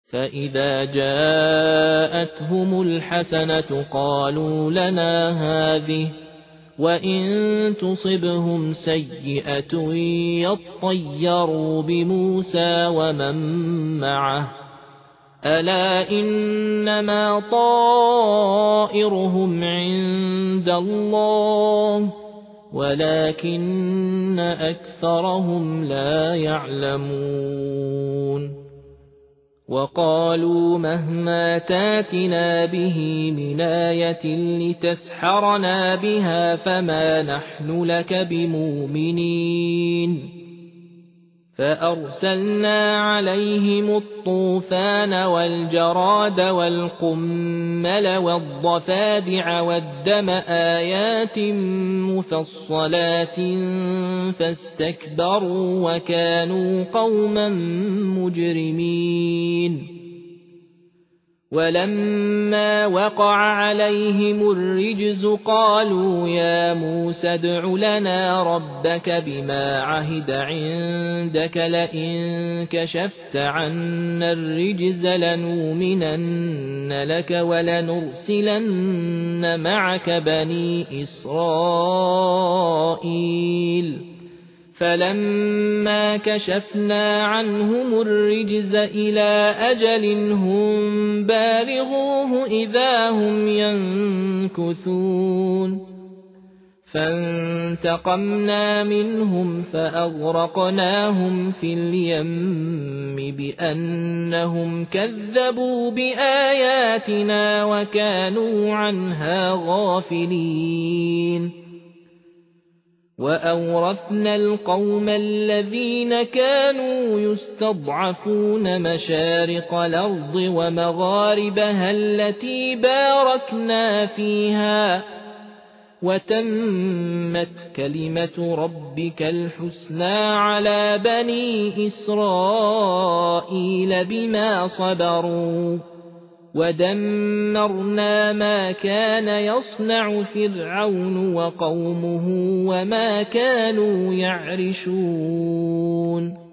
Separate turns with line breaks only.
فإذا جاءتهم الحسنة قالوا لنا هذه وإن تصبهم سيئة يطيروا بموسى ومن معه ألا إنما طائرهم عند الله ولكن أكثرهم لا يعلمون وقالوا مهما تاتنا به من آية لتسحرنا بها فما نحن لك بمؤمنين فأرسلنا عليهم الطوفان والجراد والقمل والضفادع والدم آيات مفصلات فاستكبروا وكانوا قوما مجرمين ولما وقع عليهم الرجز قالوا يا موسى ادع لنا ربك بما عهد عندك لئن كشفت عنا الرجز لنؤمنن لك ولنرسلن معك بني إسرائيل فلما كشفنا عنهم الرجز إلى أجل هم بالغوه إذا هم ينكثون فانتقمنا منهم فأغرقناهم في اليم بأنهم كذبوا بآياتنا وكانوا عنها غافلين وأورثنا القوم الذين كانوا يستضعفون مشارق الأرض ومغاربها التي باركنا فيها وتمت كلمة ربك الحسنى على بني إسرائيل بما صبروا ودمرنا ما كان يصنع فرعون وقومه وما كانوا يعرشون